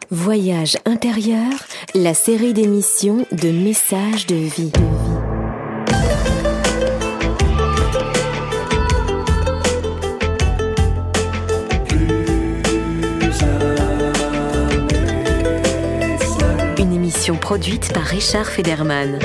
Voyage intérieur, la série d'émissions de messages de vie. Une émission produite par Richard Federman.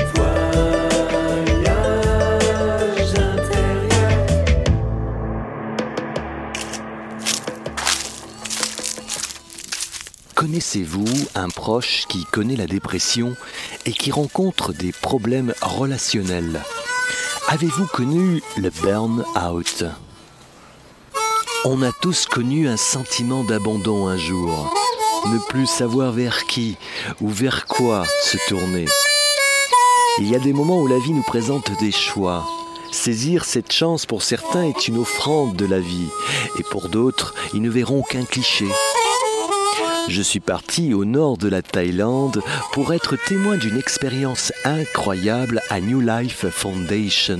Connaissez-vous un proche qui connaît la dépression et qui rencontre des problèmes relationnels? Avez-vous connu le burn-out? On a tous connu un sentiment d'abandon un jour, ne plus savoir vers qui ou vers quoi se tourner. Il y a des moments où la vie nous présente des choix. Saisir cette chance pour certains est une offrande de la vie, et pour d'autres, ils ne verront qu'un cliché. Je suis parti au nord de la Thaïlande pour être témoin d'une expérience incroyable à New Life Foundation.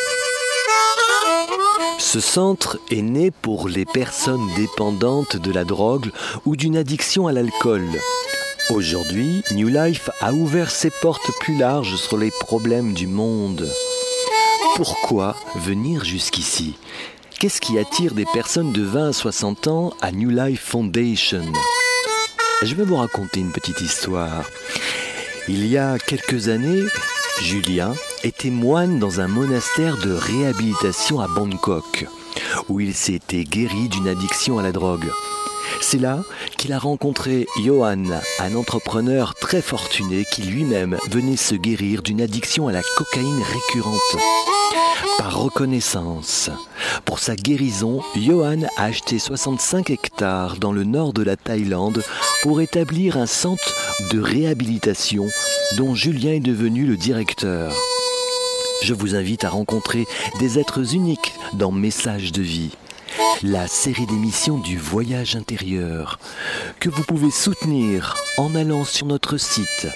Ce centre est né pour les personnes dépendantes de la drogue ou d'une addiction à l'alcool. Aujourd'hui, New Life a ouvert ses portes plus larges sur les problèmes du monde. Pourquoi venir jusqu'ici? Qu'est-ce qui attire des personnes de 20 à 60 ans à New Life Foundation? Je vais vous raconter une petite histoire. Il y a quelques années, Julien était moine dans un monastère de réhabilitation à Bangkok, où il s'était guéri d'une addiction à la drogue. C'est là qu'il a rencontré Johan, un entrepreneur très fortuné qui lui-même venait se guérir d'une addiction à la cocaïne récurrente. Par reconnaissance, pour sa guérison, Johan a acheté 65 hectares dans le nord de la Thaïlande pour établir un centre de réhabilitation dont Julien est devenu le directeur. Je vous invite à rencontrer des êtres uniques dans Messages de vie, la série d'émissions du voyage intérieur, que vous pouvez soutenir en allant sur notre site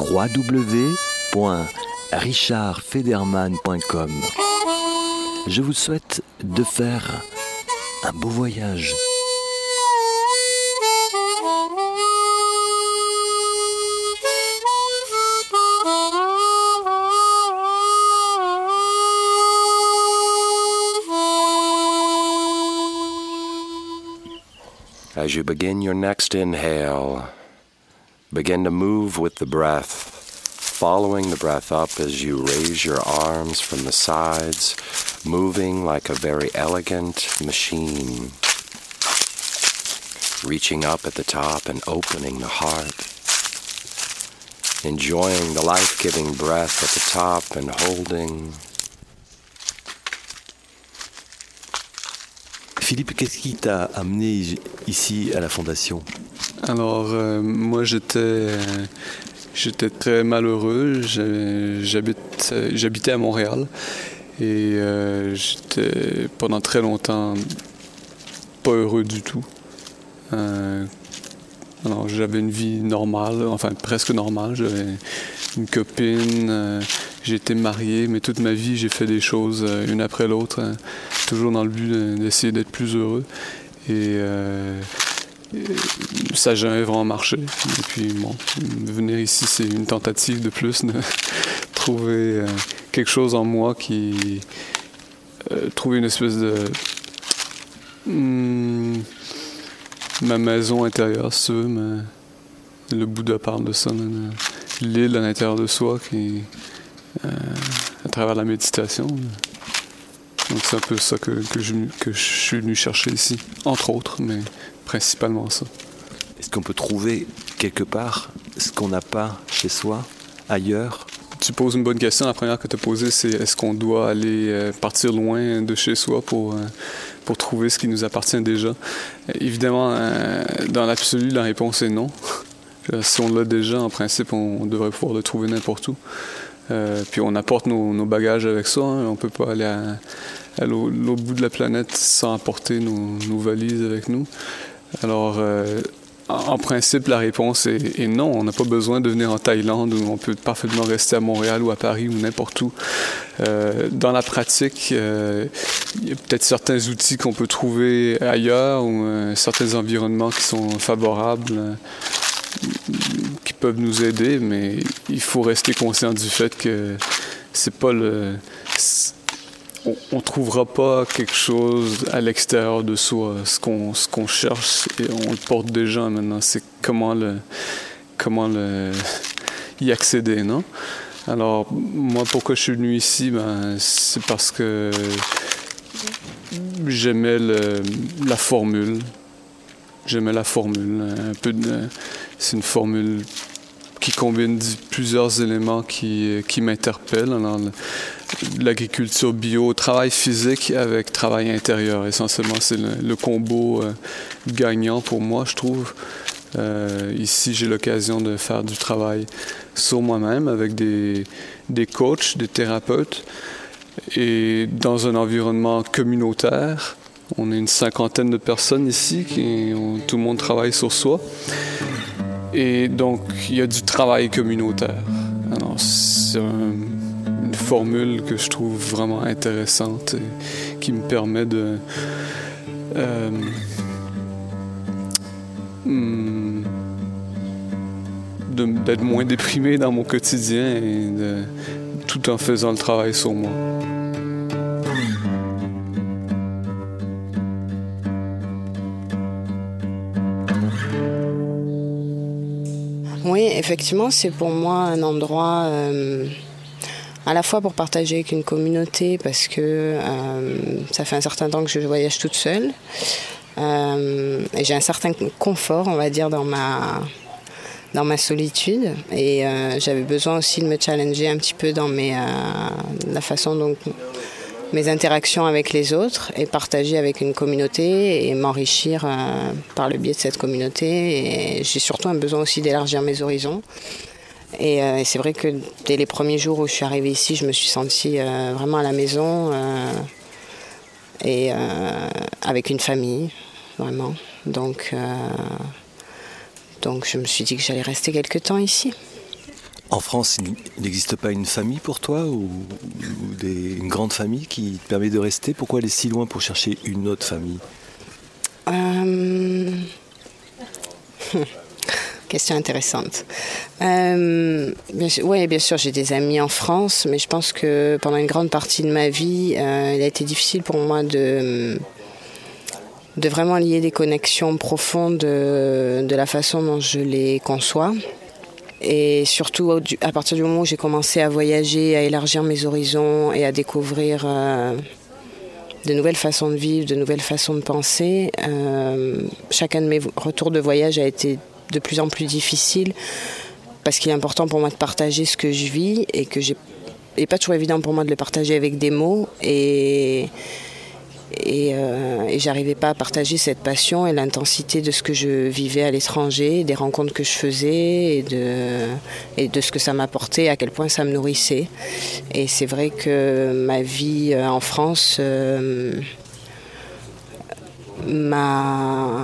www.richardfederman.com. Je vous souhaite de faire un beau voyage. As you begin your next inhale, begin to move with the breath, following the breath up as you raise your arms from the sides, moving like a very elegant machine, reaching up at the top and opening the heart, enjoying the life-giving breath at the top and holding. Philippe, qu'est-ce qui t'a amené ici à la Fondation? Alors, moi, j'étais très malheureux. J'habitais à Montréal et j'étais pendant très longtemps pas heureux du tout. Alors, j'avais une vie normale, enfin presque normale. J'avais une copine, j'étais marié, mais toute ma vie, j'ai fait des choses une après l'autre, toujours dans le but d'essayer d'être plus heureux. Et ça n'a jamais vraiment marché. Et puis, bon, venir ici, c'est une tentative de plus de trouver quelque chose en moi qui... trouver une espèce de... ma maison intérieure, si tu veux, le Bouddha parle de ça, l'île à l'intérieur de soi qui... à travers la méditation. Donc c'est un peu ça que je suis venu chercher ici, entre autres, mais principalement ça. Est-ce qu'on peut trouver quelque part ce qu'on n'a pas chez soi, ailleurs? Tu poses une bonne question. La première que tu as posée, c'est est-ce qu'on doit aller partir loin de chez soi pour trouver ce qui nous appartient déjà? Évidemment, dans l'absolu, la réponse est non. Si on l'a déjà, en principe, on devrait pouvoir le trouver n'importe où. Puis on apporte nos bagages avec ça. Hein. On ne peut pas aller à l'autre bout de la planète sans apporter nos valises avec nous. Alors, en principe, la réponse est non. On n'a pas besoin de venir en Thaïlande où on peut parfaitement rester à Montréal ou à Paris ou n'importe où. Dans la pratique, il y a peut-être certains outils qu'on peut trouver ailleurs ou certains environnements qui sont favorables. qui peuvent nous aider, mais il faut rester conscient du fait que c'est pas on trouvera pas quelque chose à l'extérieur de soi. Ce qu'on cherche, et on le porte déjà maintenant. C'est comment y accéder, non? Alors, moi, pourquoi je suis venu ici? C'est parce que j'aimais la formule. J'aimais la formule. C'est une formule qui combine plusieurs éléments qui m'interpellent. Alors, l'agriculture bio, travail physique avec travail intérieur. Essentiellement, c'est le combo gagnant pour moi, je trouve. Ici, j'ai l'occasion de faire du travail sur moi-même avec des coachs, des thérapeutes, et dans un environnement communautaire. On est une 50aine de personnes ici, tout le monde travaille sur soi. Et donc, il y a du travail communautaire. Alors, c'est une formule que je trouve vraiment intéressante et qui me permet d'être moins déprimé dans mon quotidien et tout en faisant le travail sur moi. Oui, effectivement, c'est pour moi un endroit à la fois pour partager avec une communauté parce que ça fait un certain temps que je voyage toute seule et j'ai un certain confort, on va dire, dans ma solitude et j'avais besoin aussi de me challenger un petit peu dans la façon dont mes interactions avec les autres et partager avec une communauté et m'enrichir par le biais de cette communauté. Et j'ai surtout un besoin aussi d'élargir mes horizons. Et c'est vrai que dès les premiers jours où je suis arrivée ici, je me suis sentie vraiment à la maison et avec une famille, vraiment. Donc je me suis dit que j'allais rester quelque temps ici. En France, il n'existe pas une famille pour toi ou une grande famille qui te permet de rester? Pourquoi aller si loin pour chercher une autre famille? Question intéressante. Bien sûr, j'ai des amis en France, mais je pense que pendant une grande partie de ma vie, il a été difficile pour moi de vraiment lier des connexions profondes de la façon dont je les conçois. Et surtout, à partir du moment où j'ai commencé à voyager, à élargir mes horizons et à découvrir de nouvelles façons de vivre, de nouvelles façons de penser, chacun de mes retours de voyage a été de plus en plus difficile parce qu'il est important pour moi de partager ce que je vis et que il n'est pas toujours évident pour moi de le partager avec des mots et j'arrivais pas à partager cette passion et l'intensité de ce que je vivais à l'étranger, des rencontres que je faisais et de ce que ça m'apportait, à quel point ça me nourrissait. Et c'est vrai que ma vie en France m'a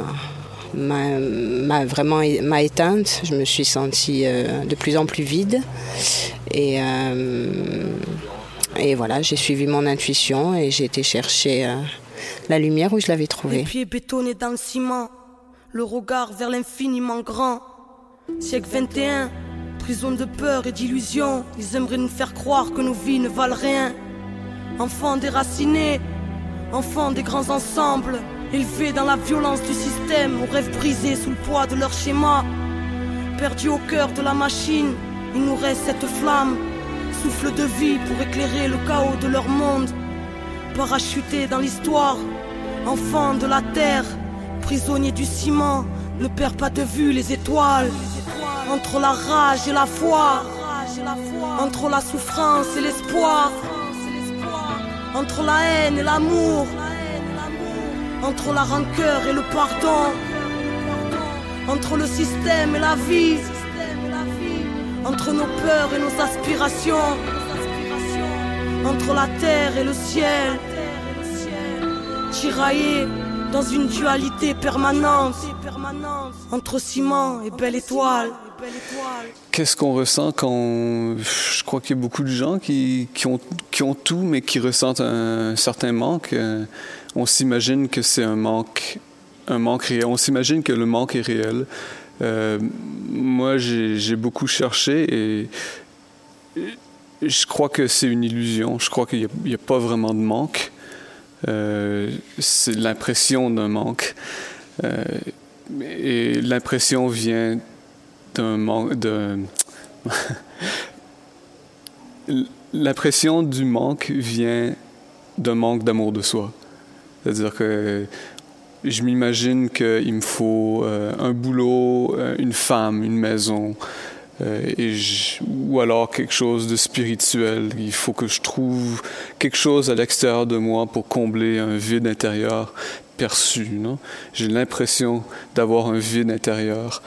éteinte. Je me suis sentie de plus en plus vide et voilà, j'ai suivi mon intuition et j'ai été chercher la lumière où je l'avais trouvée. Les pieds bétonnés dans le ciment, le regard vers l'infiniment grand. Siècle 21, prison de peur et d'illusion. Ils aimeraient nous faire croire que nos vies ne valent rien. Enfants déracinés, enfants des grands ensembles, élevés dans la violence du système, aux rêves brisés sous le poids de leur schéma. Perdus au cœur de la machine, il nous reste cette flamme, souffle de vie pour éclairer le chaos de leur monde. Parachutés dans l'histoire, enfants de la terre, prisonniers du ciment, ne perds pas de vue les étoiles. Entre la rage et la foi, entre la souffrance et l'espoir, entre la haine et l'amour, entre la rancœur et le pardon, entre le système et la vie, entre nos peurs et nos aspirations, entre la terre et le ciel, tiraillés dans une dualité permanente, entre ciment et belle étoile. Qu'est-ce qu'on ressent quand... Je crois qu'il y a beaucoup de gens qui ont tout, mais qui ressentent un certain manque. On s'imagine que c'est un manque réel. On s'imagine que le manque est réel. Moi, j'ai beaucoup cherché et je crois que c'est une illusion. Je crois qu'il n'y a pas vraiment de manque. C'est l'impression d'un manque. Et l'impression vient d'un manque l'impression du manque vient d'un manque d'amour de soi. C'est-à-dire que je m'imagine qu'il me faut un boulot, une femme, une maison, ou alors quelque chose de spirituel. Il faut que je trouve quelque chose à l'extérieur de moi pour combler un vide intérieur perçu. Non? J'ai l'impression d'avoir un vide intérieur.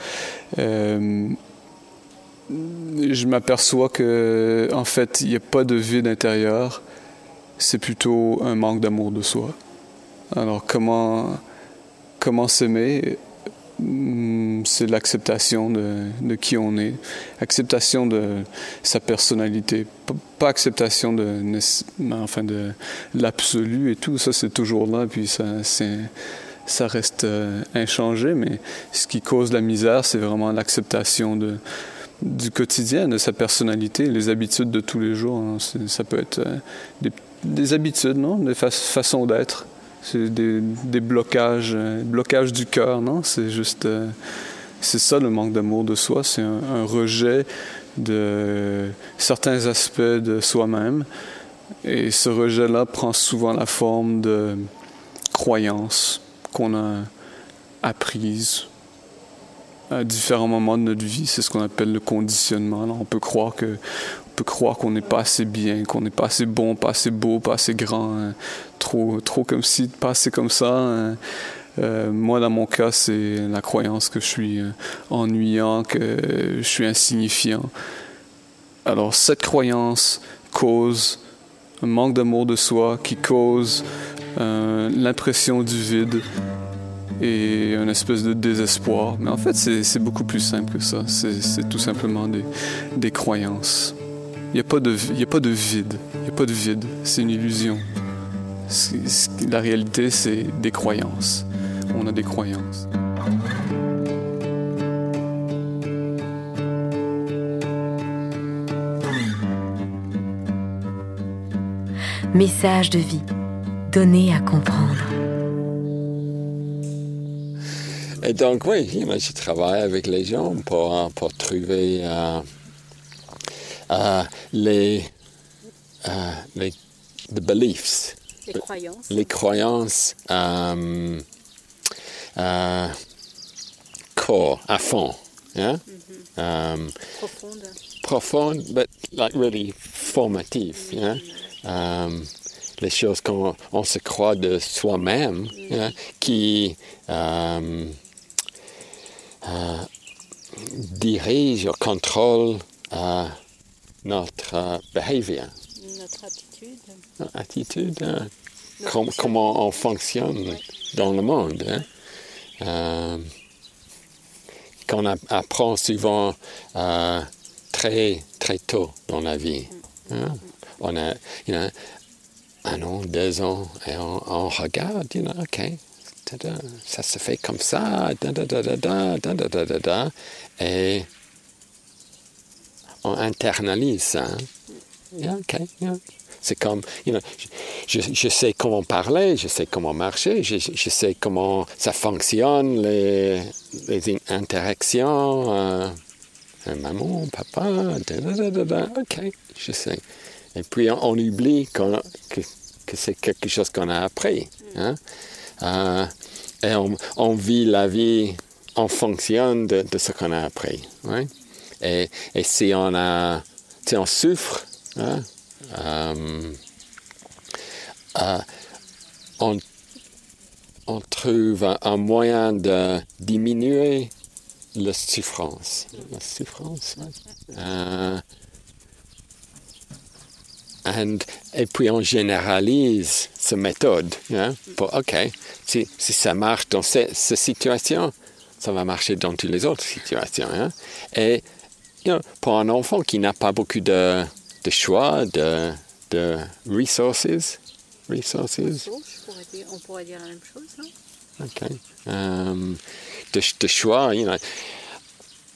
Je m'aperçois que, en fait, il n'y a pas de vide intérieur. C'est plutôt un manque d'amour de soi. Alors, comment s'aimer? C'est l'acceptation de qui on est, acceptation de sa personnalité, pas acceptation de l'absolu et tout. Ça, c'est toujours là, puis ça reste inchangé. Mais ce qui cause la misère, c'est vraiment l'acceptation du quotidien, de sa personnalité, les habitudes de tous les jours. Hein. Ça peut être des habitudes, non? Des façons d'être. C'est des blocages du cœur, non? C'est juste... c'est ça, le manque d'amour de soi. C'est un rejet de certains aspects de soi-même. Et ce rejet-là prend souvent la forme de croyances qu'on a apprises à différents moments de notre vie. C'est ce qu'on appelle le conditionnement. Là, on peut croire qu'on n'est pas assez bien, qu'on n'est pas assez bon, pas assez beau, pas assez grand, hein, trop comme ci, pas assez comme ça. Hein. Moi, dans mon cas, c'est la croyance que je suis ennuyant, que je suis insignifiant. Alors, cette croyance cause un manque d'amour de soi qui cause l'impression du vide et une espèce de désespoir. Mais en fait, c'est beaucoup plus simple que ça. C'est tout simplement des croyances. Il n'y a pas de vide. Il n'y a pas de vide. C'est une illusion. La réalité, c'est des croyances. On a des croyances. Message de vie, donné à comprendre. Et donc, oui, je travaille avec les gens pour trouver les beliefs, les croyances core, à fond, yeah? Profonde, but like really formative, yeah? Les choses qu'on se croit de soi-même, yeah? Qui dirige ou contrôle notre behavior. Notre attitude. Comment on fonctionne dans le monde. Hein? Qu'on apprend souvent très, très tôt dans la vie. Hein? On a 1 an, 2 ans, et on regarde, OK, ça se fait comme ça, et on internalise ça. Yeah, OK, yeah. C'est comme, je sais comment parler, je sais comment marcher, je sais comment ça fonctionne, les interactions, maman, papa, OK, je sais. Et puis on oublie que c'est quelque chose qu'on a appris. Hein? Et on vit la vie en fonction de ce qu'on a appris. Ouais? Et si on souffre, hein? On trouve un moyen de diminuer la souffrance. La souffrance, ouais. Et puis on généralise cette méthode. Hein, pour, OK, si ça marche dans cette situation, ça va marcher dans toutes les autres situations. Hein. Et pour un enfant qui n'a pas beaucoup de choix, de resources. On pourrait dire la même chose, non? OK. De choix,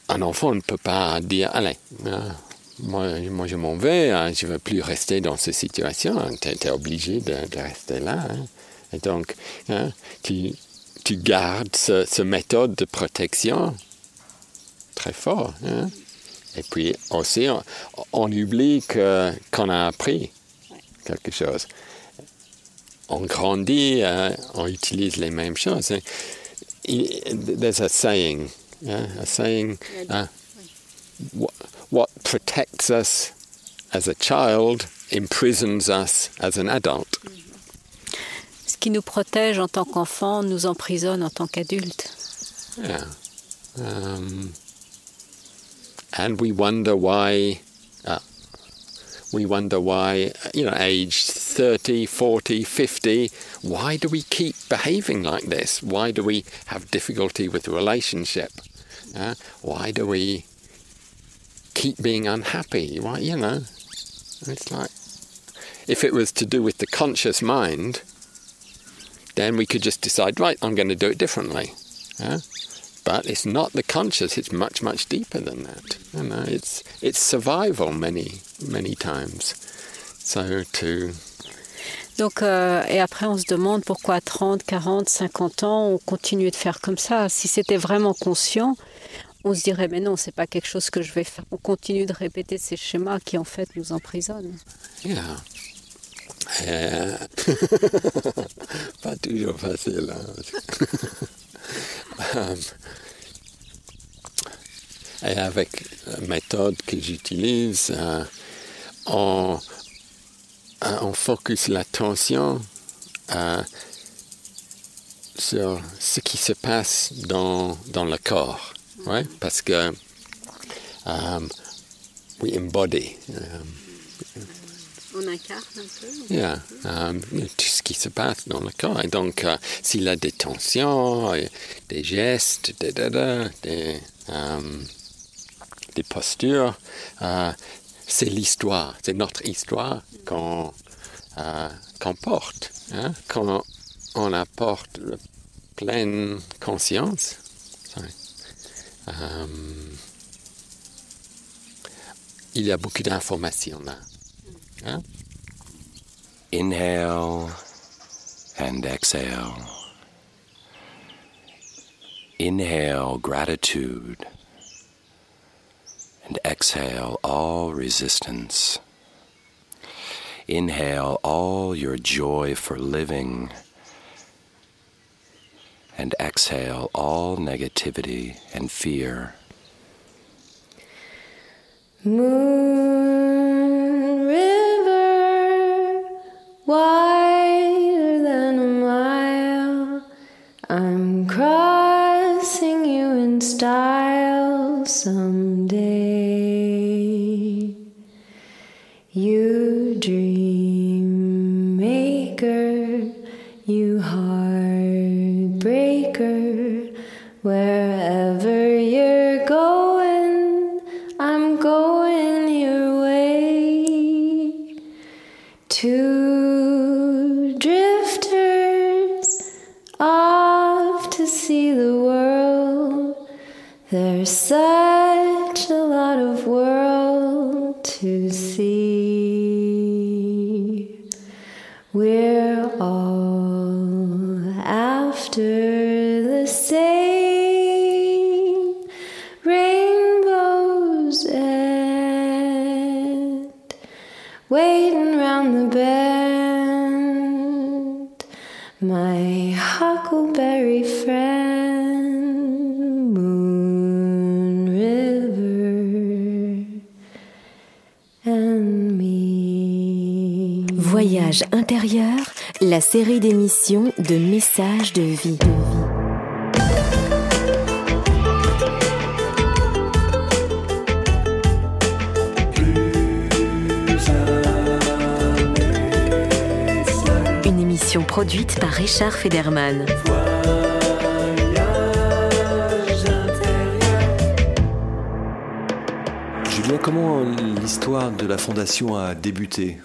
un enfant ne peut pas dire, allez, moi je m'en vais, je ne veux plus rester dans cette situation. Tu es obligé de rester là. Hein. Et donc, tu gardes ce méthode de protection très fort. Hein. Et puis aussi, on oublie qu'on a appris quelque chose. On grandit, on utilise les mêmes choses. There's a saying, what protects us as a child imprisons us as an adult. Ce qui nous protège en tant qu'enfant nous emprisonne en tant qu'adulte. Yeah. And we wonder why, age 30, 40, 50, why do we keep behaving like this? Why do we have difficulty with a relationship? Why do we keep being unhappy? Why, it's like, if it was to do with the conscious mind, then we could just decide, right, I'm going to do it differently. But it's not the conscious, it's much, much deeper than that. It's survival many, many times. So Donc, et après, on se demande pourquoi à 30, 40, 50 ans, on continue de faire comme ça. Si c'était vraiment conscient, on se dirait, mais non, c'est pas quelque chose que je vais faire. On continue de répéter ces schémas qui, en fait, nous emprisonnent. Yeah. Pas toujours facile. Et avec la méthode que j'utilise, on focus l'attention sur ce qui se passe dans le corps, ouais? Parce que we embody. On incarne un peu. Yeah, tout ce qui se passe dans le corps. Et donc, s'il a des tensions, des gestes, des postures, c'est l'histoire, c'est notre histoire qu'on porte. Hein? Quand on apporte pleine conscience, il y a beaucoup d'informations là. Hein? Inhale and exhale. Inhale gratitude and exhale all resistance. Inhale all your joy for living and exhale all negativity and fear. Moon river, wider than a mile, I'm crossing you in style someday. You dream maker, you heartbreaker, wherever you're going, I'm going your way. Two drifters off to see the world. There's such a lot of world to see. We're all after the same rainbow's end, waiting round the bend, my huckleberry friend, Moon River and me. Voyage intérieur, la série d'émissions de messages de vie. Une émission produite par Richard Federman. Julien, comment l'histoire de la fondation a débuté?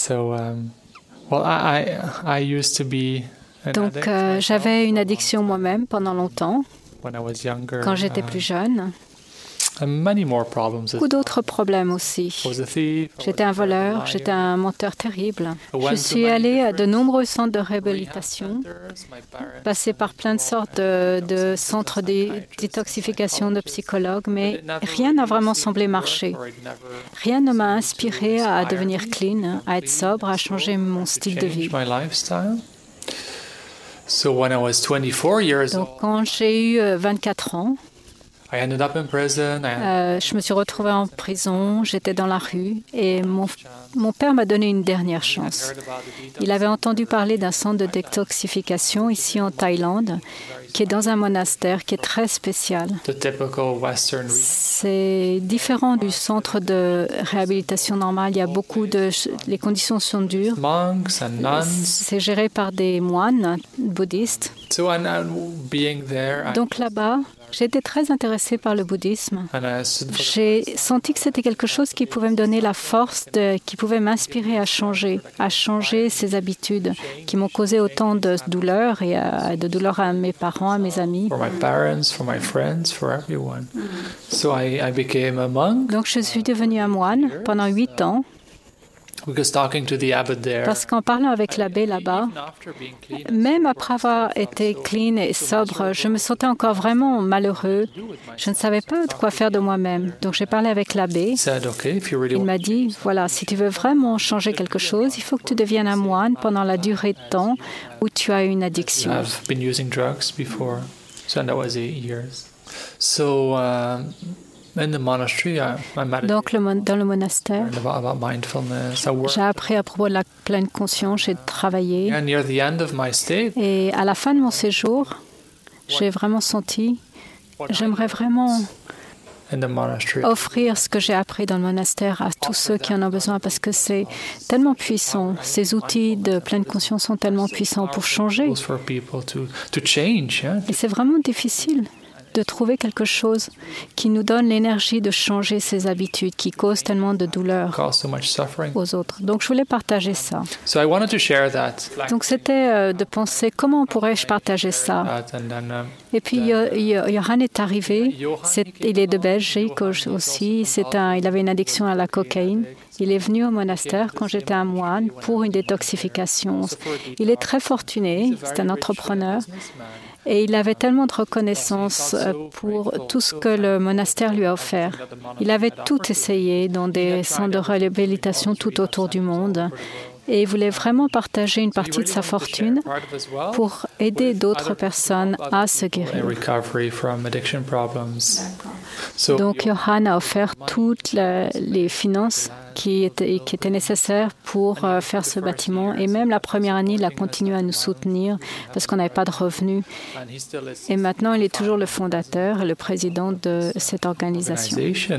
Donc, j'avais une addiction moi-même pendant longtemps, quand j'étais plus jeune. Beaucoup d'autres problèmes aussi. J'étais un voleur, j'étais un menteur terrible. Je suis allée à de nombreux centres de réhabilitation, passé par plein de sortes de centres de détoxification de psychologues, mais rien n'a vraiment semblé marcher. Rien ne m'a inspiré à devenir clean, à être sobre, à changer mon style de vie. Donc, quand j'ai eu 24 ans, je me suis retrouvée en prison, j'étais dans la rue et mon père m'a donné une dernière chance. Il avait entendu parler d'un centre de détoxification ici en Thaïlande, qui est dans un monastère qui est très spécial. C'est différent du centre de réhabilitation normal. Il y a les conditions sont dures. C'est géré par des moines bouddhistes. Donc là-bas, j'ai été très intéressée par le bouddhisme. J'ai senti que c'était quelque chose qui pouvait me donner la force, qui pouvait m'inspirer à changer ses habitudes qui m'ont causé autant de douleurs et de douleurs à mes parents, à mes amis. Donc je suis devenue un moine pendant 8 ans. Parce qu'en parlant avec l'abbé là-bas, même après avoir été clean et sobre, je me sentais encore vraiment malheureux. Je ne savais pas de quoi faire de moi-même. Donc j'ai parlé avec l'abbé. Il m'a dit, voilà, si tu veux vraiment changer quelque chose, il faut que tu deviennes un moine pendant la durée de temps où tu as une addiction. Donc, dans le monastère, j'ai appris à propos de la pleine conscience, j'ai travaillé. Et à la fin de mon séjour, j'ai vraiment senti, j'aimerais vraiment offrir ce que j'ai appris dans le monastère à tous ceux qui en ont besoin parce que c'est tellement puissant. Ces outils de pleine conscience sont tellement puissants pour changer. Et c'est vraiment difficile de trouver quelque chose qui nous donne l'énergie de changer ses habitudes qui causent tellement de douleur aux autres. Donc, je voulais partager ça. Donc, c'était de penser comment pourrais-je partager ça. Et puis, Johan est arrivé. Il est de Belgique aussi. Il avait une addiction à la cocaïne. Il est venu au monastère quand j'étais un moine pour une détoxification. Il est très fortuné. C'est un entrepreneur. Et il avait tellement de reconnaissance pour tout ce que le monastère lui a offert. Il avait tout essayé dans des centres de réhabilitation tout autour du monde. Et il voulait vraiment partager une partie de sa fortune pour aider d'autres personnes à se guérir. Donc, Johan a offert toutes les finances qui étaient nécessaires pour faire ce bâtiment. Et même la première année, il a continué à nous soutenir parce qu'on n'avait pas de revenus. Et maintenant, il est toujours le fondateur et le président de cette organisation.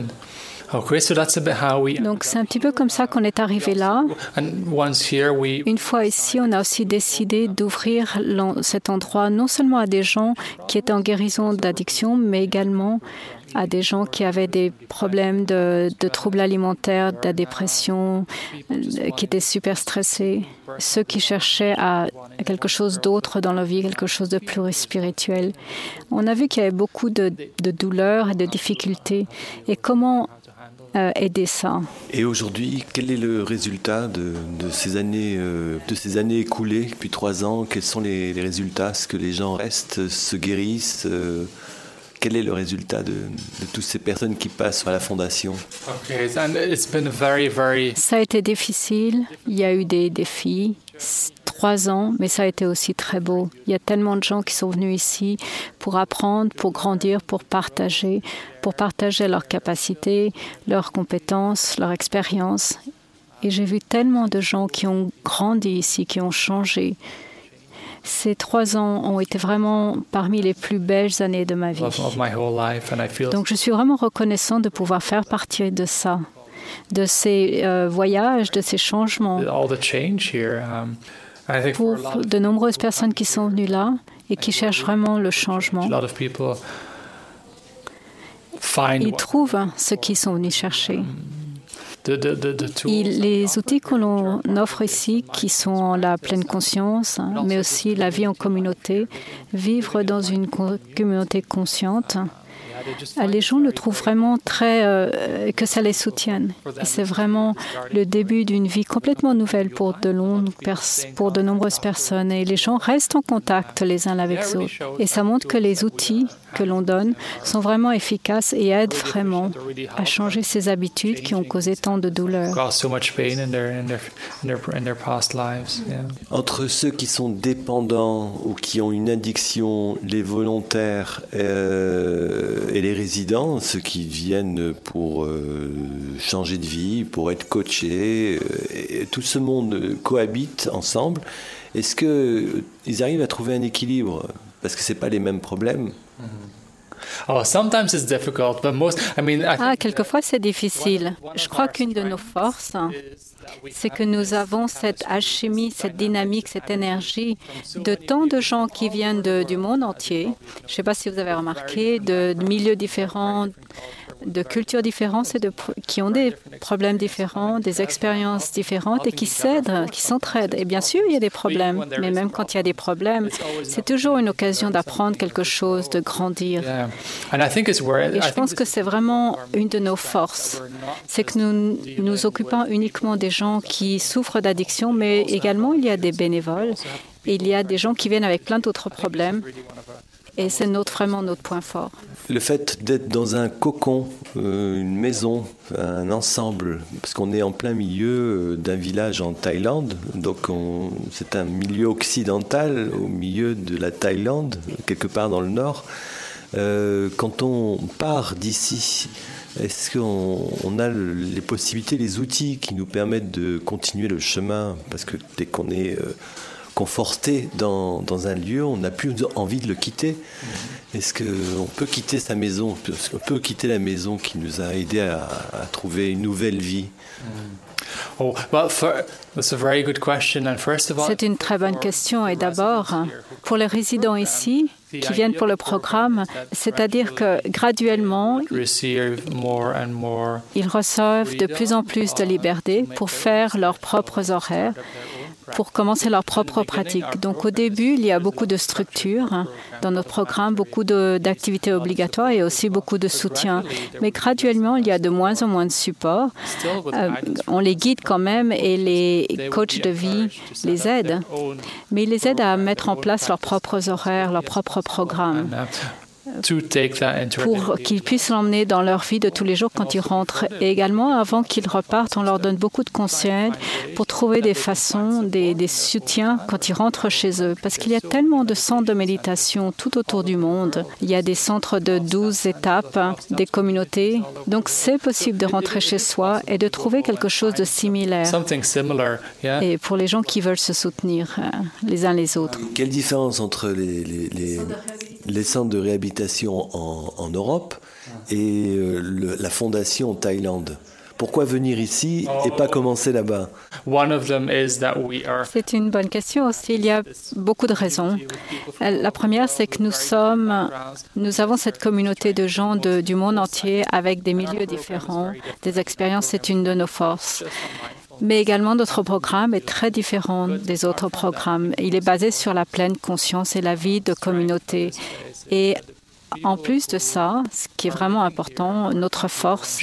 Donc, c'est un petit peu comme ça qu'on est arrivé là. Une fois ici, on a aussi décidé d'ouvrir cet endroit non seulement à des gens qui étaient en guérison d'addiction, mais également à des gens qui avaient des problèmes de troubles alimentaires, de la dépression, qui étaient super stressés, ceux qui cherchaient à quelque chose d'autre dans leur vie, quelque chose de plus spirituel. On a vu qu'il y avait beaucoup de douleurs et de difficultés. Et comment aider ça. Et aujourd'hui, quel est le résultat de ces années écoulées depuis 3 ans? Quels sont les résultats? Est-ce que les gens restent, se guérissent? Quel est le résultat de toutes ces personnes qui passent à la fondation? Ça a été difficile. Il y a eu des défis. 3 ans, mais ça a été aussi très beau. Il y a tellement de gens qui sont venus ici pour apprendre, pour grandir, pour partager leurs capacités, leurs compétences, leur expérience. Et j'ai vu tellement de gens qui ont grandi ici, qui ont changé. Ces 3 ans ont été vraiment parmi les plus belles années de ma vie. Donc je suis vraiment reconnaissante de pouvoir faire partie de ça, de ces voyages, de ces changements. Pour de nombreuses personnes qui sont venues là et qui cherchent vraiment le changement, ils trouvent ce qu'ils sont venus chercher. Les outils que l'on offre ici, qui sont la pleine conscience, mais aussi la vie en communauté, vivre dans une communauté consciente, les gens le trouvent vraiment que ça les soutienne. Et c'est vraiment le début d'une vie complètement nouvelle pour de nombreuses personnes. Et les gens restent en contact les uns avec les autres. Et ça montre que les outils que l'on donne sont vraiment efficaces et aident vraiment à changer ces habitudes qui ont causé tant de douleur. Entre ceux qui sont dépendants ou qui ont une addiction, les volontaires et les résidents, ceux qui viennent pour changer de vie, pour être coachés, et tout ce monde cohabite ensemble. Est-ce qu'ils arrivent à trouver un équilibre? Parce que ce n'est pas les mêmes problèmes. Quelquefois c'est difficile. Je crois qu'une de nos forces, c'est que nous avons cette alchimie, cette dynamique, cette énergie de tant de gens qui viennent du monde entier. Je ne sais pas si vous avez remarqué, de milieux différents, de cultures différentes et qui ont des problèmes différents, des expériences différentes et qui s'aident, qui s'entraident. Et bien sûr, il y a des problèmes, mais même quand il y a des problèmes, c'est toujours une occasion d'apprendre quelque chose, de grandir. Et je pense que c'est vraiment une de nos forces. C'est que nous nous occupons uniquement des gens qui souffrent d'addiction, mais également il y a des bénévoles. Et il y a des gens qui viennent avec plein d'autres problèmes. Et c'est vraiment notre point fort. Le fait d'être dans un cocon, une maison, un ensemble, parce qu'on est en plein milieu d'un village en Thaïlande, donc c'est un milieu occidental au milieu de la Thaïlande, quelque part dans le nord. Quand on part d'ici, est-ce qu'on a les possibilités, les outils qui nous permettent de continuer le chemin? Parce que dès qu'on est conforté dans un lieu, on n'a plus envie de le quitter. Est-ce qu'on peut quitter sa maison? Est-ce qu'on peut quitter la maison qui nous a aidés à trouver une nouvelle vie? C'est une très bonne question. Et d'abord, pour les résidents ici, qui viennent pour le programme, c'est-à-dire que graduellement, ils reçoivent de plus en plus de liberté pour faire leurs propres horaires, pour commencer leur propre pratique. Donc au début, il y a beaucoup de structures dans notre programme, beaucoup d'activités obligatoires et aussi beaucoup de soutien. Mais graduellement, il y a de moins en moins de support. On les guide quand même et les coachs de vie les aident. Mais ils les aident à mettre en place leurs propres horaires, leurs propres programmes, pour qu'ils puissent l'emmener dans leur vie de tous les jours quand ils rentrent. Et également, avant qu'ils repartent, on leur donne beaucoup de conseils pour trouver des façons, des soutiens quand ils rentrent chez eux. Parce qu'il y a tellement de centres de méditation tout autour du monde. Il y a des centres de 12 étapes, des communautés. Donc, c'est possible de rentrer chez soi et de trouver quelque chose de similaire. Et pour les gens qui veulent se soutenir les uns les autres. Quelle différence entre les centres de réhabilitation en Europe et la fondation en Thaïlande? Pourquoi venir ici et pas commencer là-bas? C'est une bonne question aussi. Il y a beaucoup de raisons. La première, c'est que nous avons cette communauté de gens du monde entier avec des milieux différents, des expériences. C'est une de nos forces. Mais également, notre programme est très différent des autres programmes. Il est basé sur la pleine conscience et la vie de communauté. Et en plus de ça, ce qui est vraiment important, notre force,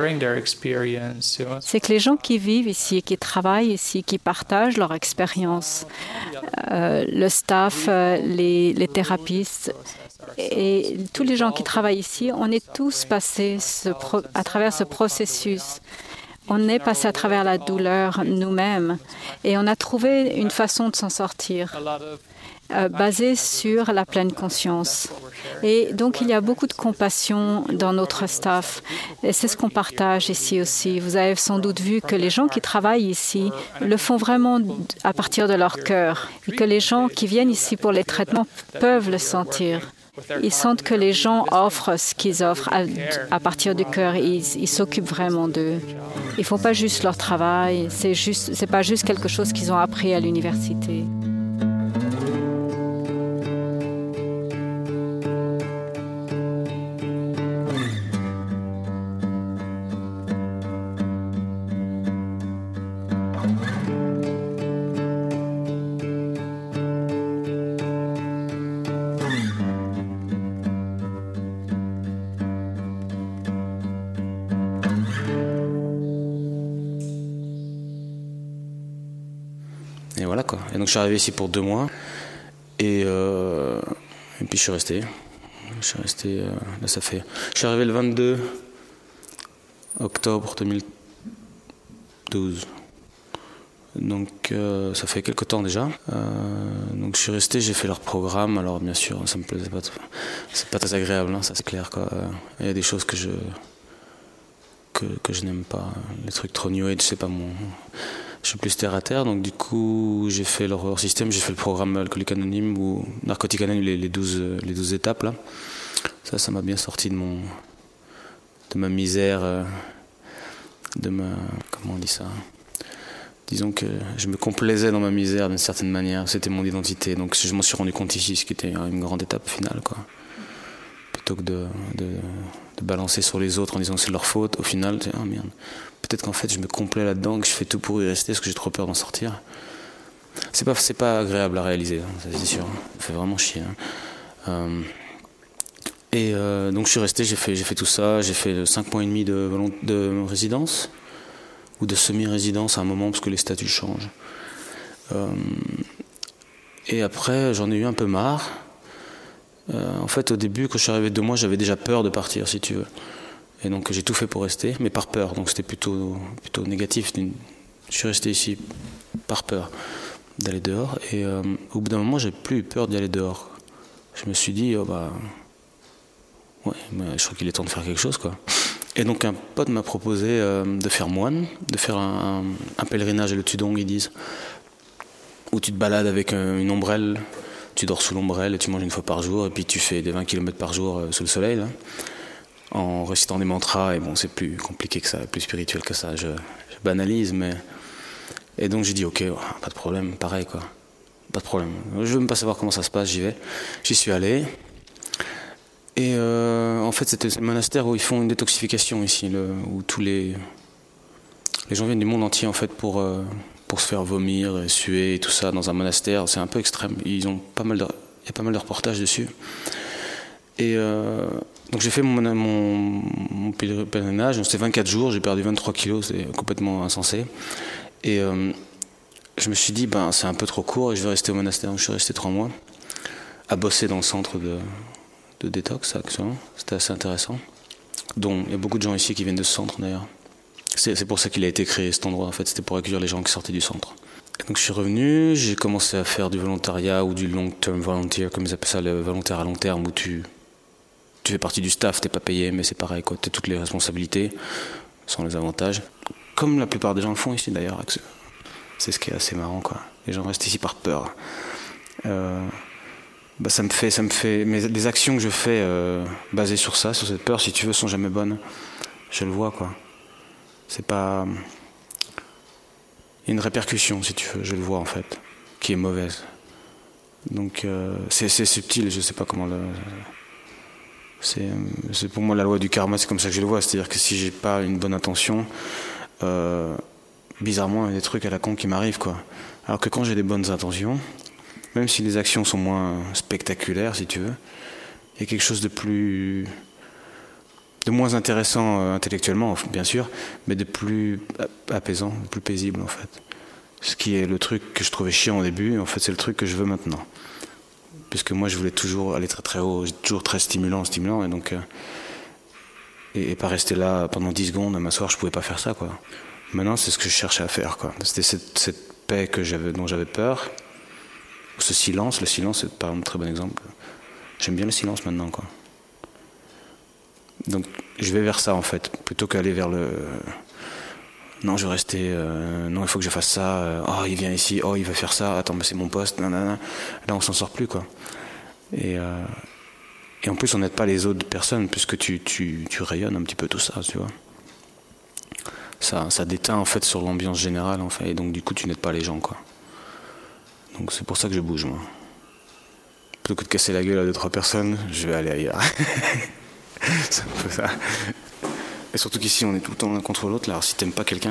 c'est que les gens qui vivent ici, qui travaillent ici, qui partagent leur expérience, le staff, les thérapeutes et tous les gens qui travaillent ici, on est tous passés à travers ce processus. On est passé à travers la douleur nous-mêmes et on a trouvé une façon de s'en sortir, basée sur la pleine conscience. Et donc, il y a beaucoup de compassion dans notre staff. Et c'est ce qu'on partage ici aussi. Vous avez sans doute vu que les gens qui travaillent ici le font vraiment à partir de leur cœur. Et que les gens qui viennent ici pour les traitements peuvent le sentir. Ils sentent que les gens offrent ce qu'ils offrent à partir du cœur. Ils s'occupent vraiment d'eux. Ils ne font pas juste leur travail. C'est pas juste quelque chose qu'ils ont appris à l'université. voilà quoi. Et donc je suis arrivé ici pour 2 mois. Et puis je suis resté. Je suis arrivé le 22 octobre 2012. Donc ça fait quelques temps déjà. Donc je suis resté, j'ai fait leur programme. Alors bien sûr, ça me plaisait pas. C'est pas très agréable, hein, ça c'est clair quoi. Il y a des choses que je n'aime pas. Les trucs trop new age, c'est pas mon. Je suis plus terre à terre, donc du coup j'ai fait leur système, j'ai fait le programme Alcoolique Anonyme ou Narcotique Anonyme, les 12 étapes là. Ça m'a bien sorti de ma misère, comment on dit ça. Disons que je me complaisais dans ma misère d'une certaine manière, c'était mon identité, donc je m'en suis rendu compte ici, ce qui était une grande étape finale quoi. Plutôt que de balancer sur les autres en disant que c'est leur faute, au final, c'est merde. Peut-être qu'en fait je me complais là-dedans, que je fais tout pour y rester parce que j'ai trop peur d'en sortir. C'est pas agréable à réaliser, hein, ça c'est sûr. Ça fait vraiment chier. Hein. Donc je suis resté, j'ai fait tout ça, j'ai fait 5 mois et demi de résidence ou de semi-résidence à un moment parce que les statuts changent. Et après j'en ai eu un peu marre. En fait au début quand je suis arrivé 2 mois j'avais déjà peur de partir si tu veux. Et donc j'ai tout fait pour rester, mais par peur, donc c'était plutôt négatif. Je suis resté ici par peur d'aller dehors, et au bout d'un moment j'ai plus eu peur d'y aller dehors. Je me suis dit, ouais, je crois qu'il est temps de faire quelque chose quoi. Et donc un pote m'a proposé de faire moine, de faire un pèlerinage à le Tudong, ils disent, où tu te balades avec une ombrelle, tu dors sous l'ombrelle et tu manges 1 fois par jour, et puis tu fais des 20 km par jour sous le soleil là. En récitant des mantras, et bon c'est plus compliqué que ça, plus spirituel que ça, je banalise, mais... Et donc j'ai dit ok, pas de problème, pareil quoi, pas de problème. Je veux même pas savoir comment ça se passe, j'y vais. J'y suis allé, et en fait c'était le monastère où ils font une détoxification ici, où tous les gens viennent du monde entier en fait pour se faire vomir, et suer et tout ça dans un monastère, c'est un peu extrême, il y a pas mal de reportages dessus. Et donc j'ai fait mon pèlerinage, c'était 24 jours, j'ai perdu 23 kilos, c'est complètement insensé. Et je me suis dit, c'est un peu trop court et je vais rester au monastère. Donc je suis resté 3 mois à bosser dans le centre de détox, actuellement. C'était assez intéressant. Donc il y a beaucoup de gens ici qui viennent de ce centre d'ailleurs. C'est pour ça qu'il a été créé cet endroit en fait, c'était pour accueillir les gens qui sortaient du centre. Et donc je suis revenu, j'ai commencé à faire du volontariat ou du long-term volunteer, comme ils appellent ça, le volontaire à long terme, où tu fais partie du staff, t'es pas payé, mais c'est pareil, quoi. T'as toutes les responsabilités, sans les avantages. Comme la plupart des gens le font ici, d'ailleurs. C'est ce qui est assez marrant, quoi. Les gens restent ici par peur. Ça me fait... Mais les actions que je fais basées sur ça, sur cette peur, si tu veux, sont jamais bonnes. Je le vois, quoi. C'est pas... Il y a une répercussion, si tu veux, je le vois, en fait, qui est mauvaise. Donc, c'est subtil, je sais pas comment le... C'est pour moi la loi du karma, c'est comme ça que je le vois. C'est-à-dire que si j'ai pas une bonne intention, bizarrement il y a des trucs à la con qui m'arrivent quoi. Alors que quand j'ai des bonnes intentions, même si les actions sont moins spectaculaires si tu veux, il y a quelque chose de moins intéressant intellectuellement bien sûr, mais de plus apaisant, de plus paisible en fait. Ce qui est le truc que je trouvais chiant au début, en fait c'est le truc que je veux maintenant. Puisque moi je voulais toujours aller très très haut, toujours très stimulant, et donc et pas rester là pendant 10 secondes à m'asseoir, je pouvais pas faire ça quoi. Maintenant c'est ce que je cherchais à faire quoi. C'était cette paix dont j'avais peur, ce silence, le silence c'est par exemple un très bon exemple. J'aime bien le silence maintenant quoi. Donc je vais vers ça en fait, plutôt qu'aller vers le non, je vais rester. Non, il faut que je fasse ça. Il vient ici. Il va faire ça. Attends, mais c'est mon poste. Nanana. Là, on s'en sort plus, quoi. Et en plus, on n'aide pas les autres personnes, puisque tu rayonnes un petit peu tout ça, tu vois. Ça déteint en fait sur l'ambiance générale, en fait. Et donc, du coup, tu n'aides pas les gens, quoi. Donc, c'est pour ça que je bouge, moi. Plutôt que de casser la gueule à 2-3 personnes, je vais aller ailleurs. C'est un peu ça. Et surtout qu'ici, on est tout le temps l'un contre l'autre. Alors, si t'aimes pas quelqu'un,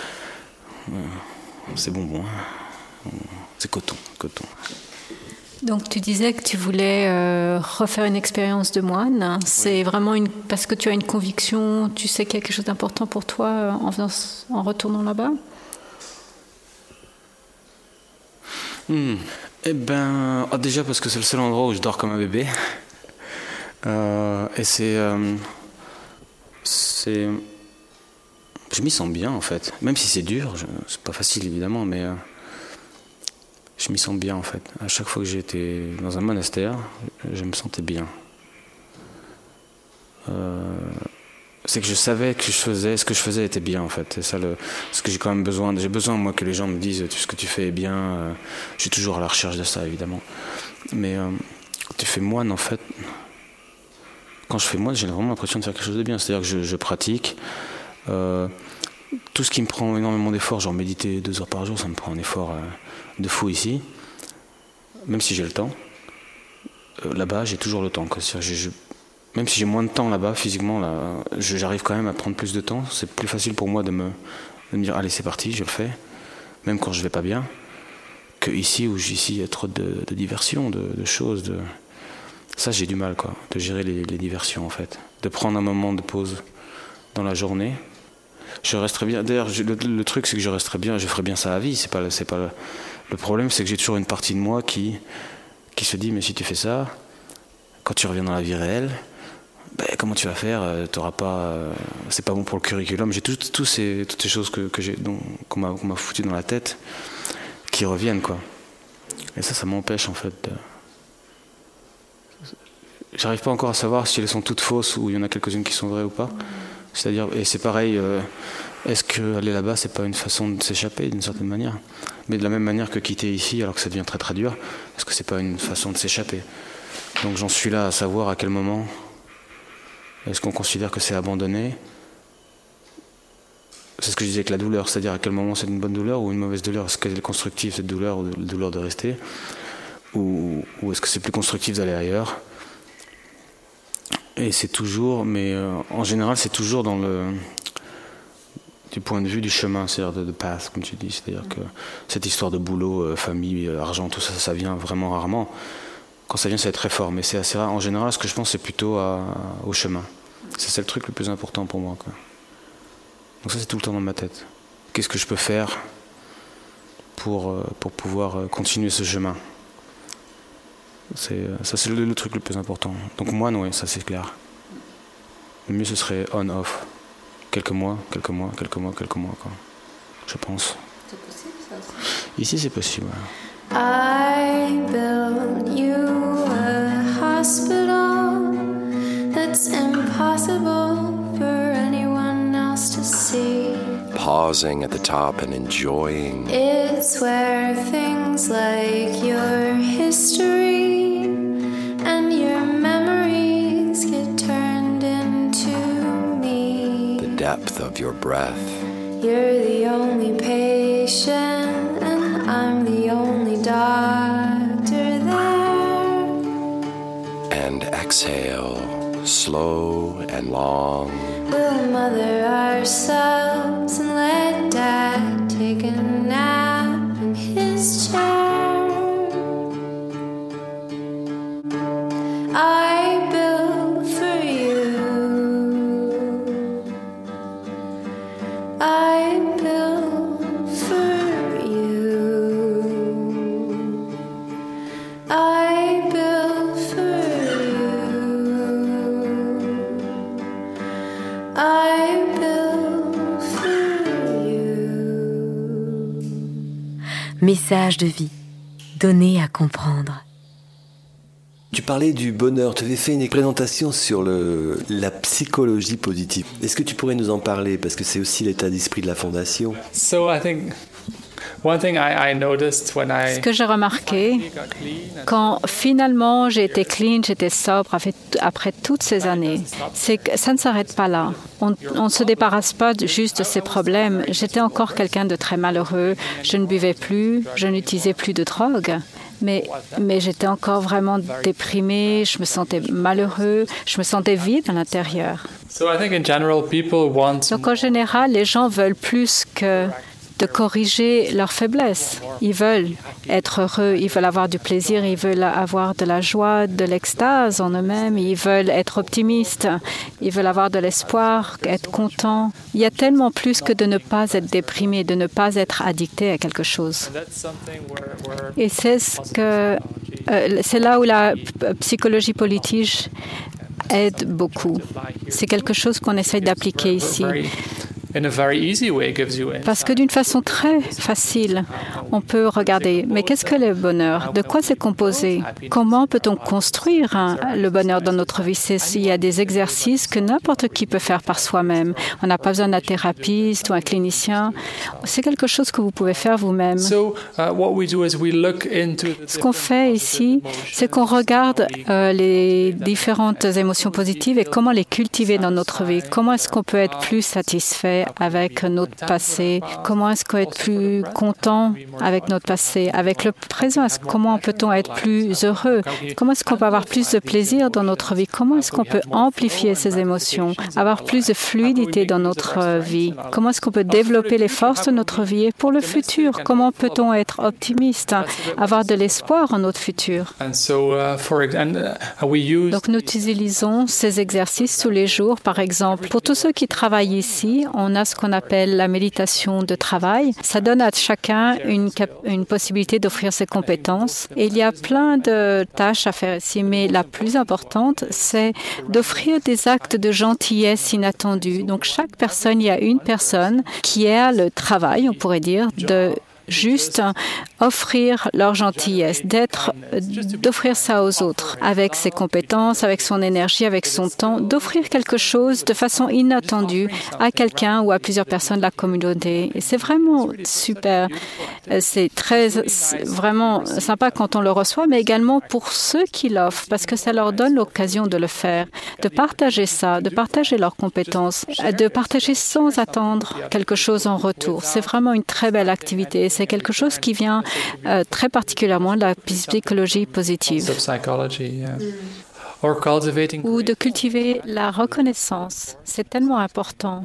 c'est bonbon. C'est coton. Donc, tu disais que tu voulais refaire une expérience de moine. C'est vraiment parce que tu as une conviction, tu sais qu'il y a quelque chose d'important pour toi en retournant là-bas ? Eh ben, déjà parce que c'est le seul endroit où je dors comme un bébé. Et je m'y sens bien en fait. Même si c'est dur, c'est pas facile évidemment, mais je m'y sens bien en fait. À chaque fois que j'ai été dans un monastère, je me sentais bien. C'est que je savais que ce que je faisais était bien en fait. C'est ça ce que j'ai quand même besoin. J'ai besoin moi que les gens me disent ce que tu fais est bien. Je suis toujours à la recherche de ça évidemment. Mais quand tu fais moine en fait, quand je fais moine, j'ai vraiment l'impression de faire quelque chose de bien. C'est-à-dire que je pratique. Tout ce qui me prend énormément d'efforts, genre méditer 2 heures par jour, ça me prend un effort de fou ici. Même si j'ai le temps. Là-bas, j'ai toujours le temps. Quoi. Même si j'ai moins de temps là-bas, physiquement, j'arrive quand même à prendre plus de temps. C'est plus facile pour moi de me dire allez, c'est parti, je le fais, même quand je vais pas bien, que ici où il y a trop de diversions, de choses. Ça, j'ai du mal, quoi, de gérer les diversions, en fait. De prendre un moment de pause dans la journée. Je resterai bien. D'ailleurs, le truc, c'est que je resterai bien, je ferai bien ça à vie. C'est pas le problème, c'est que j'ai toujours une partie de moi qui se dit mais si tu fais ça, quand tu reviens dans la vie réelle, comment tu vas faire, t'auras pas, c'est pas bon pour le curriculum. J'ai toutes ces choses qu'on m'a foutu dans la tête qui reviennent, quoi. Et ça m'empêche en fait. J'arrive pas encore à savoir si elles sont toutes fausses ou il y en a quelques-unes qui sont vraies ou pas. C'est-à-dire, et c'est pareil, est-ce qu'aller là-bas c'est pas une façon de s'échapper d'une certaine manière, mais de la même manière que quitter ici alors que ça devient très très dur, est-ce que c'est pas une façon de s'échapper? Donc j'en suis là à savoir à quel moment est-ce qu'on considère que c'est abandonné. C'est ce que je disais avec la douleur, c'est-à-dire à quel moment c'est une bonne douleur ou une mauvaise douleur. Est-ce qu'elle est constructive cette douleur ou la douleur de rester, ou est-ce que c'est plus constructif d'aller ailleurs? Et c'est toujours, mais en général c'est toujours du point de vue du chemin, c'est-à-dire de path, comme tu dis, c'est-à-dire que cette histoire de boulot, famille, argent, tout ça, ça vient vraiment rarement. Quand ça vient, c'est très fort, mais c'est assez rare. En général, ce que je pense, c'est plutôt au chemin. C'est le truc le plus important pour moi, quoi. Donc ça, c'est tout le temps dans ma tête. Qu'est-ce que je peux faire pour pouvoir continuer ce chemin? C'est le truc le plus important. Donc moi, oui, ça c'est clair. Le mieux, ce serait on-off. Quelques mois, quoi. Je pense. C'est possible, ça aussi? Ici, c'est possible. I built you a hospital that's impossible for anyone else to see. Pausing at the top and enjoying. It's where things like your history and your memories get turned into me. The depth of your breath. You're the only patient and I'm the only doctor there. And exhale, slow and long. We'll mother ourselves and let Dad take a nap in his chair. I built for you. I built for you. I built for you. I built for you. Message de vie, donné à comprendre. Tu parlais du bonheur, tu avais fait une présentation sur la psychologie positive. Est-ce que tu pourrais nous en parler? Parce que c'est aussi l'état d'esprit de la Fondation. So I think one thing I noticed when Ce que j'ai remarqué, quand finalement j'ai été clean, j'étais sobre après toutes ces années, c'est que ça ne s'arrête pas là. On ne se débarrasse pas juste de ces problèmes. J'étais encore quelqu'un de très malheureux. Je ne buvais plus, je n'utilisais plus de drogue. Mais j'étais encore vraiment déprimée, je me sentais malheureux, je me sentais vide à l'intérieur. So I think in general, people want Donc en général, les gens veulent plus que de corriger leurs faiblesses. Ils veulent être heureux, ils veulent avoir du plaisir, ils veulent avoir de la joie, de l'extase en eux-mêmes, ils veulent être optimistes, ils veulent avoir de l'espoir, être contents. Il y a tellement plus que de ne pas être déprimé, de ne pas être addicté à quelque chose. Et c'est là où la psychologie politique aide beaucoup. C'est quelque chose qu'on essaye d'appliquer ici. Parce que d'une façon très facile, on peut regarder, mais qu'est-ce que le bonheur? De quoi c'est composé? Comment peut-on construire le bonheur dans notre vie? Il y a des exercices que n'importe qui peut faire par soi-même. On n'a pas besoin d'un thérapeute ou un clinicien. C'est quelque chose que vous pouvez faire vous-même. Ce qu'on fait ici, c'est qu'on regarde les différentes émotions positives et comment les cultiver dans notre vie. Comment est-ce qu'on peut être plus satisfait avec notre passé? Comment est-ce qu'on peut être plus content avec notre passé, avec le présent? Comment peut-on être plus heureux? Comment est-ce qu'on peut avoir plus de plaisir dans notre vie? Comment est-ce qu'on peut amplifier ces émotions, avoir plus de fluidité dans notre vie? Comment est-ce qu'on peut développer les forces de notre vie? Et pour le futur, comment peut-on être optimiste, avoir de l'espoir en notre futur? Donc nous utilisons ces exercices tous les jours. Par exemple, pour tous ceux qui travaillent ici, on a ce qu'on appelle la méditation de travail. Ça donne à chacun une possibilité d'offrir ses compétences. Et il y a plein de tâches à faire ici, mais la plus importante, c'est d'offrir des actes de gentillesse inattendus. Donc, chaque personne, il y a une personne qui a le travail, on pourrait dire, de juste offrir leur gentillesse, d'offrir ça aux autres, avec ses compétences, avec son énergie, avec son temps, d'offrir quelque chose de façon inattendue à quelqu'un ou à plusieurs personnes de la communauté. Et c'est vraiment super. C'est vraiment sympa quand on le reçoit, mais également pour ceux qui l'offrent, parce que ça leur donne l'occasion de le faire, de partager ça, de partager leurs compétences, de partager sans attendre quelque chose en retour. C'est vraiment une très belle activité. C'est quelque chose qui vient très particulièrement de la psychologie positive. Ou de cultiver la reconnaissance. C'est tellement important.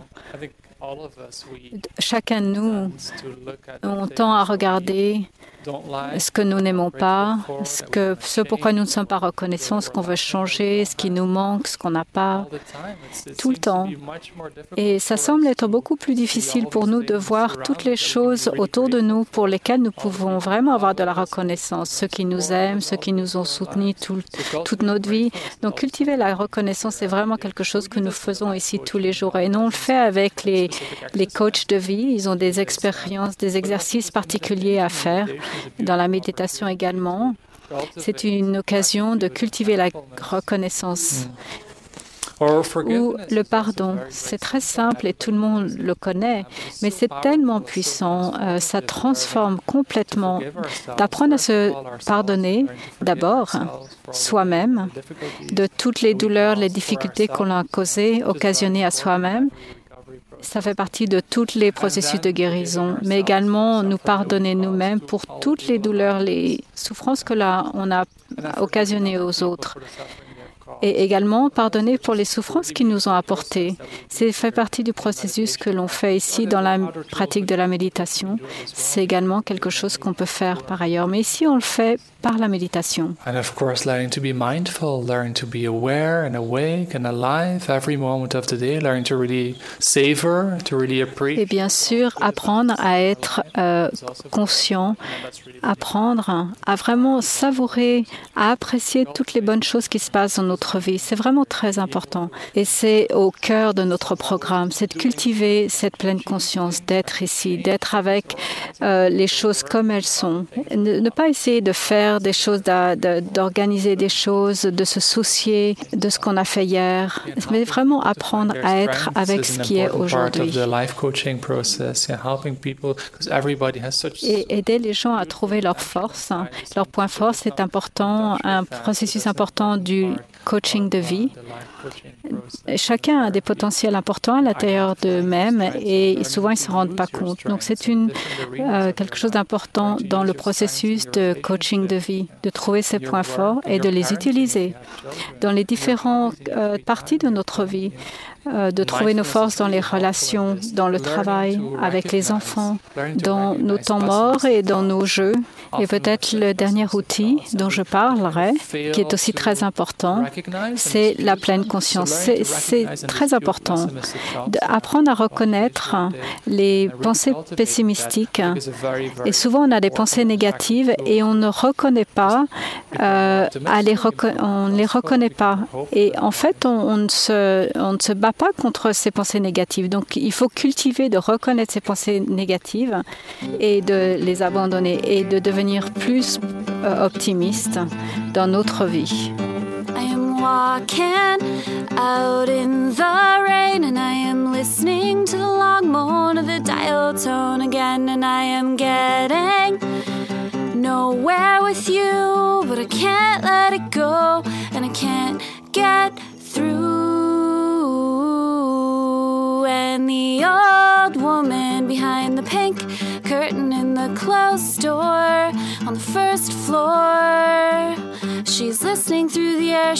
Chacun de nous, on tend à regarder ce que nous n'aimons pas, ce pourquoi nous ne sommes pas reconnaissants, ce qu'on veut changer, ce qui nous manque, ce qu'on n'a pas, tout le temps. Et ça semble être beaucoup plus difficile pour nous de voir toutes les choses autour de nous pour lesquelles nous pouvons vraiment avoir de la reconnaissance, ceux qui nous aiment, ceux qui nous ont soutenus toute notre vie. Donc, cultiver la reconnaissance, c'est vraiment quelque chose que nous faisons ici tous les jours. Et nous, on le fait avec les coachs de vie. Ils ont des expériences, des exercices particuliers à faire. Dans la méditation également, c'est une occasion de cultiver la reconnaissance. Ou le pardon. C'est très simple et tout le monde le connaît, mais c'est tellement puissant. Ça transforme complètement. D'apprendre à se pardonner, d'abord, soi-même, de toutes les douleurs, les difficultés qu'on a causées, occasionnées à soi-même. Ça fait partie de tous les processus de guérison, mais également nous pardonner nous-mêmes pour toutes les douleurs, les souffrances que on a occasionnées aux autres. Et également pardonner pour les souffrances qu'ils nous ont apportées. C'est fait partie du processus que l'on fait ici dans la pratique de la méditation. C'est également quelque chose qu'on peut faire par ailleurs. Mais ici, on le fait par la méditation. And of course, learning to be mindful, learning to be aware and awake and alive every moment of the day, learning to really savor, to really appreciate. Et bien sûr, apprendre à être conscient, apprendre à vraiment savourer, à apprécier toutes les bonnes choses qui se passent dans notre vie. C'est vraiment très important. Et c'est au cœur de notre programme, c'est de cultiver cette pleine conscience, d'être ici, d'être avec les choses comme elles sont. Ne pas essayer de faire des choses, d'organiser des choses, de se soucier de ce qu'on a fait hier, mais vraiment apprendre à être avec ce qui est aujourd'hui. Et aider les gens à trouver leurs forces. Leur point fort, c'est important, un processus important du coaching de vie. chacun a des potentiels importants à l'intérieur d'eux-mêmes et souvent ils ne se rendent pas compte. Donc c'est quelque chose d'important dans le processus de coaching de vie, de trouver ses points forts et de les utiliser dans les différentes parties de notre vie. De trouver nos forces dans les relations, dans le travail, avec les enfants, dans nos temps morts et dans nos jeux. Et peut-être le dernier outil dont je parlerai, qui est aussi très important, c'est la pleine conscience. C'est très important d'apprendre à reconnaître les pensées pessimistiques. Et souvent, on a des pensées négatives et on ne reconnaît pas, on ne les reconnaît pas. Et en fait, on ne se bat pas contre ces pensées négatives. Donc, il faut cultiver de reconnaître ces pensées négatives et de les abandonner et de devenir plus optimiste dans notre vie. I am walking out in the rain and I am listening to the long moan of the dial tone again and I am getting nowhere with you, but I can't let it go and I can't get through. And the old woman behind the pink curtain in the closed door on the first floor, she's listening through the air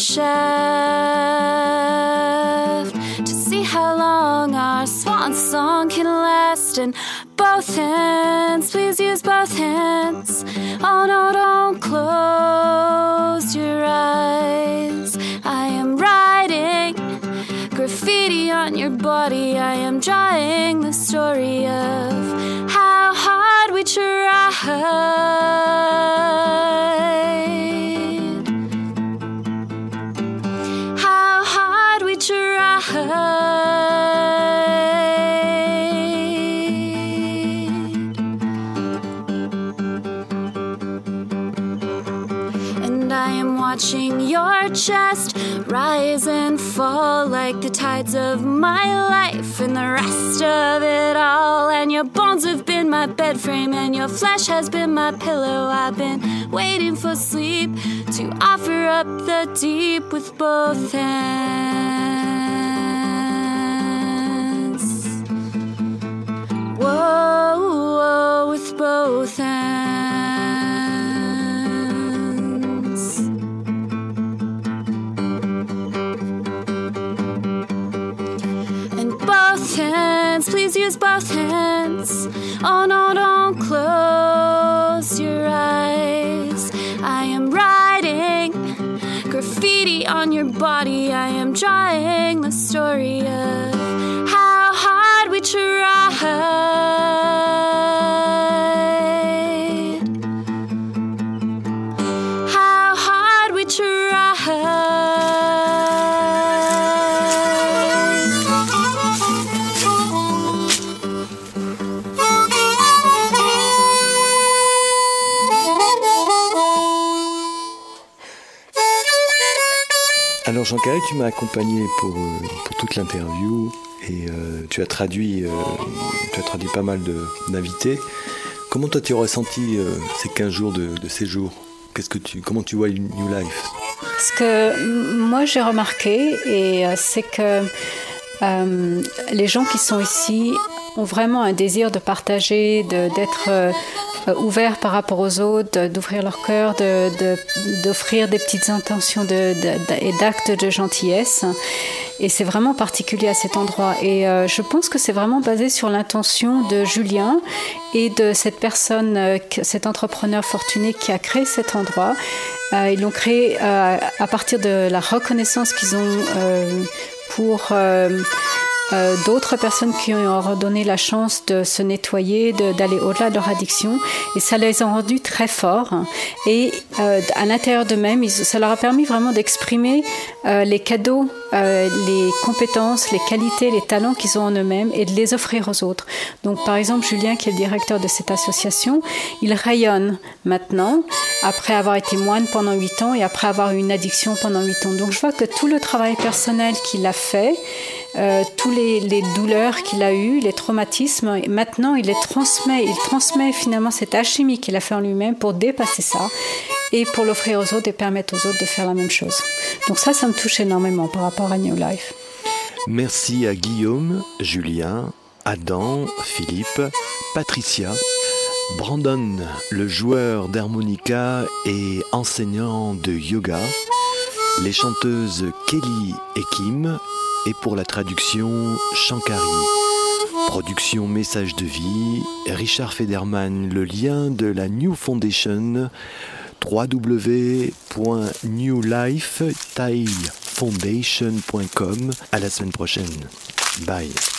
shaft to see how long our swan song can last. And both hands, please use both hands. Oh no, don't close your eyes. I am writing graffiti on your body. I am drawing the story of how hard we tried. How hard we tried. And I am watching your chest rise and fall like the tides of my life and the rest of it all. And your bones have been my bed frame and your flesh has been my pillow. I've been waiting for sleep to offer up the deep with both hands. Whoa, whoa, with both hands. Hands, please use both hands. Oh no, don't close your eyes. I am writing graffiti on your body. I am drawing the story of how hard we tried. How hard we tried. Alors Jean-Carré, tu m'as accompagné pour toute l'interview et tu as traduit pas mal d'invités. Comment toi tu as ressenti ces 15 jours de séjour ? Comment tu vois New Life ? Ce que moi j'ai remarqué, c'est que les gens qui sont ici ont vraiment un désir de partager, d'être ouverts par rapport aux autres, d'ouvrir leur cœur, d'offrir des petites intentions et d'actes de gentillesse. Et c'est vraiment particulier à cet endroit. Et je pense que c'est vraiment basé sur l'intention de Julien et de cette personne, cet entrepreneur fortuné qui a créé cet endroit. Ils l'ont créé à partir de la reconnaissance qu'ils ont pour d'autres personnes qui ont donné la chance de se nettoyer, d'aller au-delà de leur addiction. Et ça les a rendus très forts. Et à l'intérieur d'eux-mêmes, ça leur a permis vraiment d'exprimer les cadeaux, les compétences, les qualités, les talents qu'ils ont en eux-mêmes et de les offrir aux autres. Donc, par exemple, Julien, qui est le directeur de cette association, il rayonne maintenant, après avoir été moine pendant 8 ans et après avoir eu une addiction pendant 8 ans. Donc, je vois que tout le travail personnel qu'il a fait, tous les douleurs qu'il a eues, les traumatismes, maintenant il les transmet. Il transmet finalement cette alchimie qu'il a fait en lui-même pour dépasser ça et pour l'offrir aux autres et permettre aux autres de faire la même chose. Donc ça me touche énormément par rapport à New Life. Merci à Guillaume, Julien, Adam, Philippe, Patricia, Brandon, le joueur d'harmonica et enseignant de yoga, les chanteuses Kelly et Kim, et pour la traduction, Shankari. Production Message de Vie, Richard Federman, le lien de la New Foundation, www.newlifethaïfoundation.com. À la semaine prochaine. Bye.